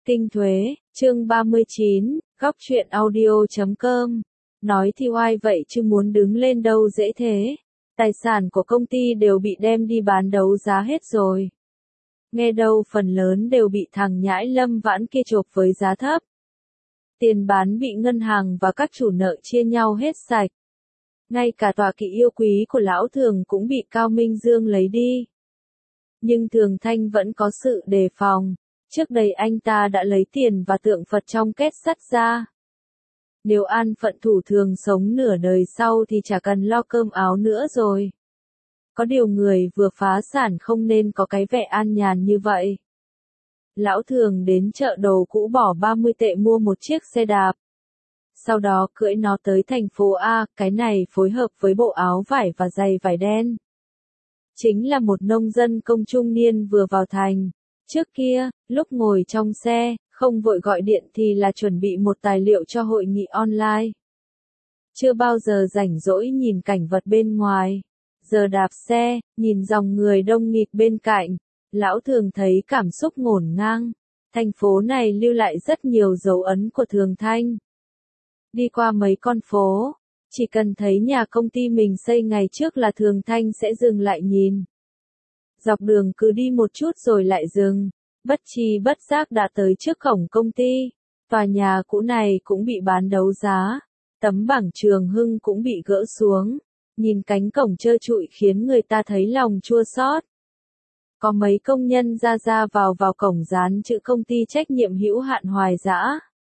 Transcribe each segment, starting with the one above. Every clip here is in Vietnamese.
Kinh thuế, chương 39, góc truyện audio.com. Nói thì oai vậy chứ muốn đứng lên đâu dễ thế. Tài sản của công ty đều bị đem đi bán đấu giá hết rồi. Nghe đâu phần lớn đều bị thằng nhãi Lâm Vãn kia chộp với giá thấp. Tiền bán bị ngân hàng và các chủ nợ chia nhau hết sạch. Ngay cả tọa kỵ yêu quý của lão Thường cũng bị Cao Minh Dương lấy đi. Nhưng Thường Thanh vẫn có sự đề phòng. Trước đây anh ta đã lấy tiền và tượng Phật trong két sắt ra. Nếu an phận thủ thường sống nửa đời sau thì chả cần lo cơm áo nữa rồi. Có điều người vừa phá sản không nên có cái vẻ an nhàn như vậy. Lão Thường đến chợ đồ cũ bỏ 30 tệ mua một chiếc xe đạp. Sau đó cưỡi nó tới thành phố A, cái này phối hợp với bộ áo vải và giày vải đen. Chính là một nông dân công trung niên vừa vào thành. Trước kia, lúc ngồi trong xe, không vội gọi điện thì là chuẩn bị một tài liệu cho hội nghị online. Chưa bao giờ rảnh rỗi nhìn cảnh vật bên ngoài. Giờ đạp xe, nhìn dòng người đông nghịt bên cạnh, lão Thường thấy cảm xúc ngổn ngang. Thành phố này lưu lại rất nhiều dấu ấn của Thường Thanh. Đi qua mấy con phố, chỉ cần thấy nhà công ty mình xây ngày trước là Thường Thanh sẽ dừng lại nhìn. Dọc đường cứ đi một chút rồi lại dừng, bất tri bất giác đã tới trước cổng công ty. Tòa nhà cũ này cũng bị bán đấu giá, tấm bảng Trường Hưng cũng bị gỡ xuống. Nhìn cánh cổng trơ trụi khiến người ta thấy lòng chua xót. Có mấy công nhân ra vào cổng dán chữ công ty trách nhiệm hữu hạn Hoài Dã.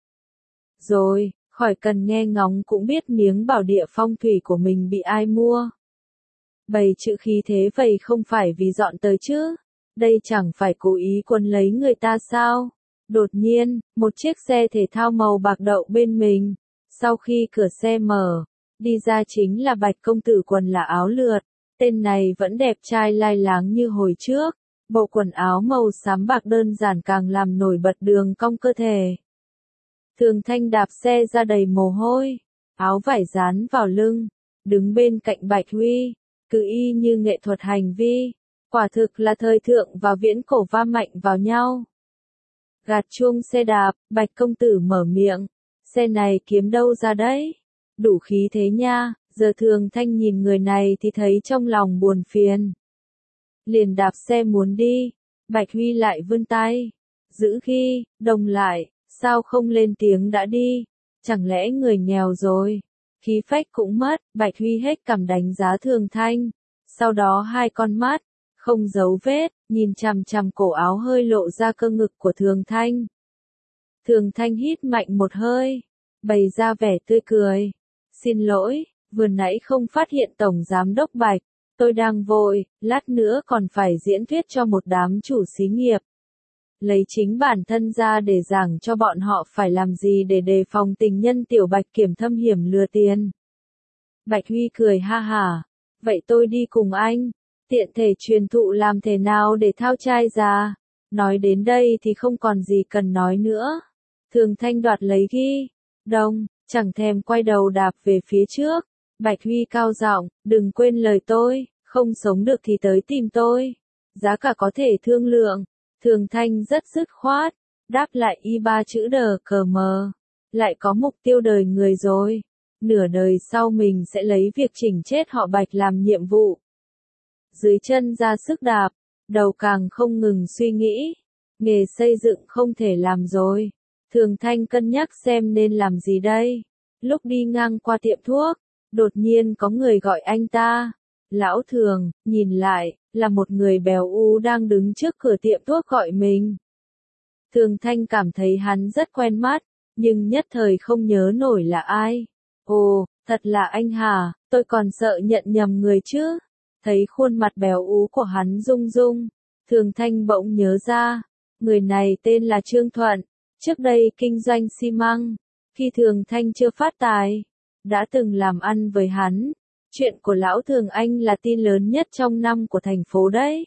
Rồi, khỏi cần nghe ngóng cũng biết miếng bảo địa phong thủy của mình bị ai mua. Bày chữ khí thế vậy không phải vì dọn tới chứ, đây chẳng phải cố ý quấn lấy người ta sao. Đột nhiên, một chiếc xe thể thao màu bạc đậu bên mình. Sau khi cửa xe mở, đi ra chính là Bạch công tử quần là áo lượt. Tên này vẫn đẹp trai lai láng như hồi trước. Bộ quần áo màu xám bạc đơn giản càng làm nổi bật đường cong cơ thể. Thường Thanh đạp xe ra đầy mồ hôi, áo vải dán vào lưng, đứng bên cạnh Bạch Huy, cứ y như nghệ thuật hành vi. Quả thực là thời thượng và viễn cổ va mạnh vào nhau. Gạt chuông xe đạp, Bạch công tử mở miệng. Xe này kiếm đâu ra đấy? Đủ khí thế nha. Giờ Thường Thanh nhìn người này thì thấy trong lòng buồn phiền. Liền đạp xe muốn đi. Bạch Huy lại vươn tay. Giữ ghi, đồng lại, sao không lên tiếng đã đi? Chẳng lẽ người nghèo rồi? Khí phách cũng mất. Bạch Huy hết cằm đánh giá Thường Thanh. Sau đó hai con mắt, không giấu vết, nhìn chằm chằm cổ áo hơi lộ ra cơ ngực của Thường Thanh. Thường Thanh hít mạnh một hơi, bày ra vẻ tươi cười. Xin lỗi, vừa nãy không phát hiện Tổng Giám đốc Bạch, tôi đang vội, lát nữa còn phải diễn thuyết cho một đám chủ xí nghiệp. Lấy chính bản thân ra để giảng cho bọn họ phải làm gì để đề phòng tình nhân Tiểu Bạch Kiểm thâm hiểm lừa tiền. Bạch Huy cười ha hả, vậy tôi đi cùng anh. Tiện thể truyền thụ làm thế nào để thao trai ra. Nói đến đây thì không còn gì cần nói nữa. Thường Thanh đoạt lấy ghi đông, chẳng thèm quay đầu đạp về phía trước. Bạch Huy cao giọng, đừng quên lời tôi, không sống được thì tới tìm tôi. Giá cả có thể thương lượng. Thường Thanh rất dứt khoát, đáp lại y ba chữ đờ cờ mờ. Lại có mục tiêu đời người rồi. Nửa đời sau mình sẽ lấy việc chỉnh chết họ Bạch làm nhiệm vụ. Dưới chân ra sức đạp, đầu càng không ngừng suy nghĩ. Nghề xây dựng không thể làm rồi. Thường Thanh cân nhắc xem nên làm gì đây. Lúc đi ngang qua tiệm thuốc, đột nhiên có người gọi anh ta. Lão Thường, nhìn lại, là một người béo ú đang đứng trước cửa tiệm thuốc gọi mình. Thường Thanh cảm thấy hắn rất quen mắt, nhưng nhất thời không nhớ nổi là ai. Ồ, thật là anh hả, tôi còn sợ nhận nhầm người chứ. Thấy khuôn mặt béo ú của hắn rung rung, Thường Thanh bỗng nhớ ra, người này tên là Trương Thuận, trước đây kinh doanh xi măng, khi Thường Thanh chưa phát tài, đã từng làm ăn với hắn. Chuyện của lão Thường anh là tin lớn nhất trong năm của thành phố đấy.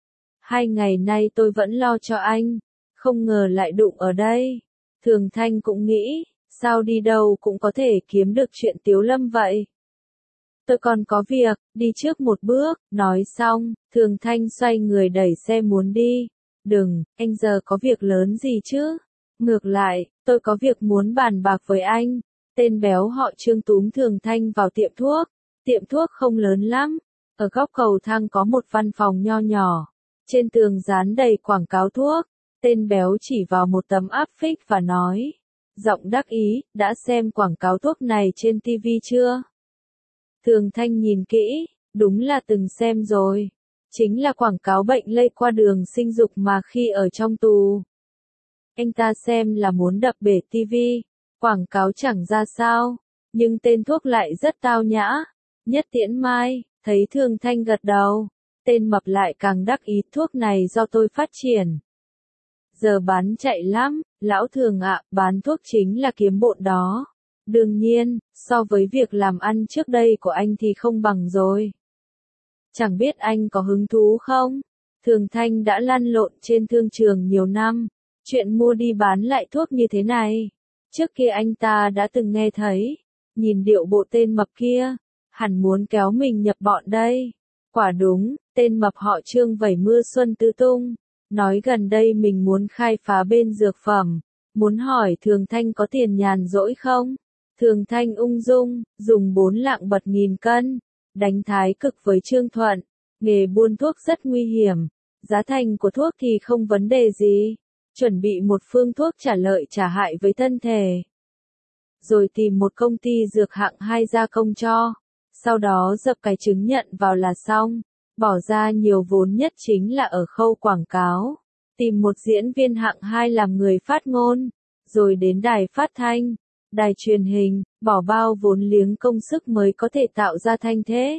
2 ngày nay tôi vẫn lo cho anh, không ngờ lại đụng ở đây. Thường Thanh cũng nghĩ, sao đi đâu cũng có thể kiếm được chuyện Tiếu Lâm vậy. Tôi còn có việc, đi trước một bước. Nói xong, Thường Thanh xoay người đẩy xe muốn đi. Đừng, anh giờ có việc lớn gì chứ? Ngược lại, tôi có việc muốn bàn bạc với anh. Tên béo họ Trương túm Thường Thanh vào tiệm thuốc. Tiệm thuốc không lớn lắm. Ở góc cầu thang có một văn phòng nho nhỏ. Trên tường dán đầy quảng cáo thuốc. Tên béo chỉ vào một tấm áp phích và nói. Giọng đắc ý, đã xem quảng cáo thuốc này trên TV chưa? Thường Thanh nhìn kỹ, đúng là từng xem rồi. Chính là quảng cáo bệnh lây qua đường sinh dục mà khi ở trong tù. Anh ta xem là muốn đập bể TV. Quảng cáo chẳng ra sao, nhưng tên thuốc lại rất tao nhã. Nhất Tiễn Mai, thấy Thường Thanh gật đầu. Tên mập lại càng đắc ý, thuốc này do tôi phát triển. Giờ bán chạy lắm, lão Thường ạ, bán thuốc chính là kiếm bộn đó. Đương nhiên, so với việc làm ăn trước đây của anh thì không bằng rồi. Chẳng biết anh có hứng thú không? Thường Thanh đã lăn lộn trên thương trường nhiều năm. Chuyện mua đi bán lại thuốc như thế này. Trước kia anh ta đã từng nghe thấy. Nhìn điệu bộ tên mập kia. Hẳn muốn kéo mình nhập bọn đây. Quả đúng, tên mập họ Trương vẩy mưa xuân tứ tung. Nói gần đây mình muốn khai phá bên dược phẩm. Muốn hỏi Thường Thanh có tiền nhàn rỗi không? Thường Thanh ung dung, dùng 4 lạng bật 1000 cân. Đánh thái cực với Trương Thuận. Nghề buôn thuốc rất nguy hiểm. Giá thành của thuốc thì không vấn đề gì. Chuẩn bị một phương thuốc trả lợi trả hại với thân thể. Rồi tìm một công ty dược hạng 2 gia công cho. Sau đó dập cái chứng nhận vào là xong. Bỏ ra nhiều vốn nhất chính là ở khâu quảng cáo. Tìm một diễn viên hạng 2 làm người phát ngôn. Rồi đến đài phát thanh, đài truyền hình, bỏ bao vốn liếng công sức mới có thể tạo ra thanh thế.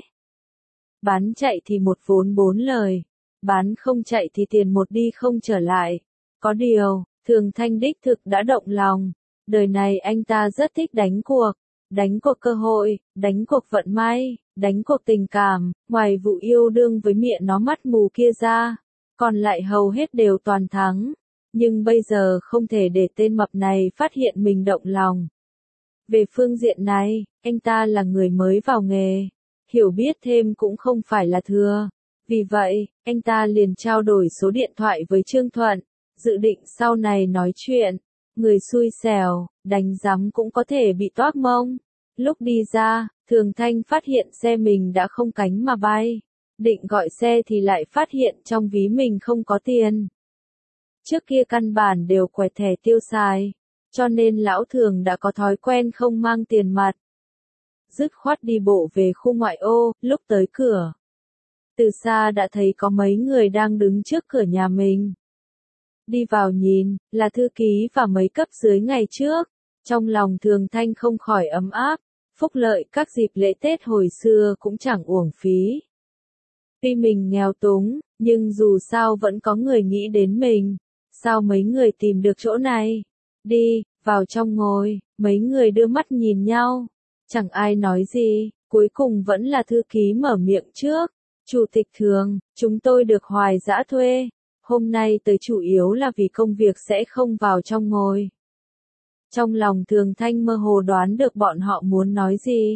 Bán chạy thì một vốn 4 lời. Bán không chạy thì tiền một đi không trở lại. Có điều, Thường Thanh đích thực đã động lòng. Đời này anh ta rất thích đánh cuộc. Đánh cuộc cơ hội, đánh cuộc vận may, đánh cuộc tình cảm. Ngoài vụ yêu đương với miệng nó mắt mù kia ra, còn lại hầu hết đều toàn thắng. Nhưng bây giờ không thể để tên mập này phát hiện mình động lòng. Về phương diện này, anh ta là người mới vào nghề. Hiểu biết thêm cũng không phải là thừa. Vì vậy, anh ta liền trao đổi số điện thoại với Trương Thuận. Dự định sau này nói chuyện. Người xui xẻo, đánh giám cũng có thể bị toác mông. Lúc đi ra, Thường Thanh phát hiện xe mình đã không cánh mà bay. Định gọi xe thì lại phát hiện trong ví mình không có tiền. Trước kia căn bản đều quẹt thẻ tiêu xài. Cho nên lão Thường đã có thói quen không mang tiền mặt. Dứt khoát đi bộ về khu ngoại ô, lúc tới cửa. Từ xa đã thấy có mấy người đang đứng trước cửa nhà mình. Đi vào nhìn, là thư ký và mấy cấp dưới ngày trước. Trong lòng Thường Thanh không khỏi ấm áp. Phúc lợi các dịp lễ Tết hồi xưa cũng chẳng uổng phí. Tuy mình nghèo túng, nhưng dù sao vẫn có người nghĩ đến mình. Sao mấy người tìm được chỗ này? Đi, vào trong ngồi, mấy người đưa mắt nhìn nhau. Chẳng ai nói gì, cuối cùng vẫn là thư ký mở miệng trước. Chủ tịch Thường, chúng tôi được Hoài Dã thuê. Hôm nay tới chủ yếu là vì công việc sẽ không vào trong ngồi. Trong lòng Thường Thanh mơ hồ đoán được bọn họ muốn nói gì.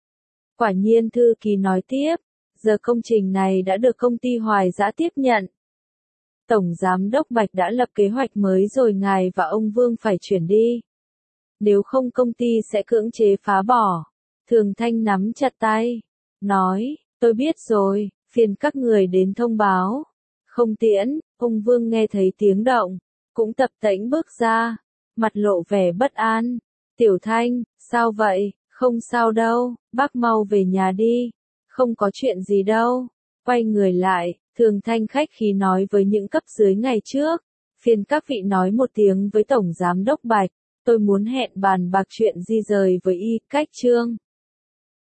Quả nhiên thư ký nói tiếp, giờ công trình này đã được công ty Hoài Dã tiếp nhận. Tổng Giám đốc Bạch đã lập kế hoạch mới rồi ngài và ông Vương phải chuyển đi. Nếu không công ty sẽ cưỡng chế phá bỏ. Thường Thanh nắm chặt tay, nói, tôi biết rồi, phiền các người đến thông báo. Không tiễn, ông Vương nghe thấy tiếng động, cũng tập tễnh bước ra, mặt lộ vẻ bất an. Tiểu Thanh, sao vậy? Không sao đâu, bác mau về nhà đi. Không có chuyện gì đâu. Quay người lại, Thường Thanh khách khí nói với những cấp dưới ngày trước. Phiền các vị nói một tiếng với Tổng Giám đốc Bạch. Tôi muốn hẹn bàn bạc chuyện di rời với Y Cách Trương.